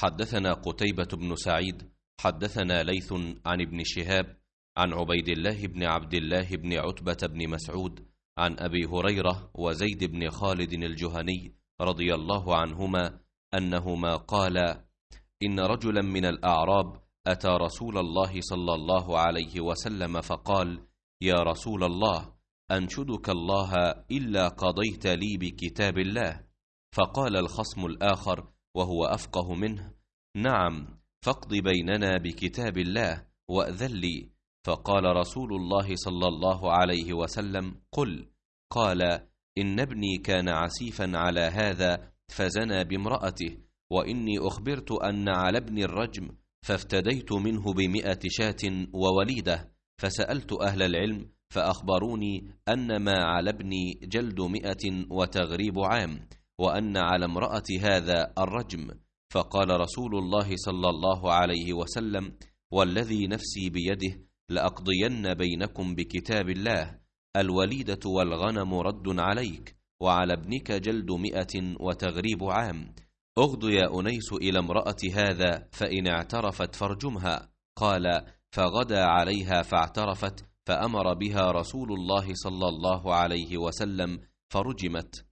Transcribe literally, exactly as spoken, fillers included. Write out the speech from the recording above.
حدثنا قتيبة بن سعيد حدثنا ليث عن ابن شهاب عن عبيد الله بن عبد الله بن عتبة بن مسعود عن أبي هريرة وزيد بن خالد الجهني رضي الله عنهما أنهما قالا: إن رجلا من الأعراب أتى رسول الله صلى الله عليه وسلم فقال: يا رسول الله، أنشدك الله إلا قضيت لي بكتاب الله. فقال الخصم الآخر وهو أفقه منه: نعم، فاقض بيننا بكتاب الله وأذن لي. فقال رسول الله صلى الله عليه وسلم: قل. قال: إن ابني كان عسيفا على هذا فزنى بامرأته، وإني أخبرت أن على ابني الرجم، فافتديت منه بمئة شاة ووليدة، فسألت أهل العلم فأخبروني أن ما على ابني جلد مئة وتغريب عام، وأن على امرأة هذا الرجم. فقال رسول الله صلى الله عليه وسلم: والذي نفسي بيده لأقضين بينكم بكتاب الله، الوليدة والغنم رد عليك، وعلى ابنك جلد مئة وتغريب عام. اغد يا أنيس إلى امرأة هذا، فإن اعترفت فارجمها. قال: فغدا عليها فاعترفت، فأمر بها رسول الله صلى الله عليه وسلم فرجمت.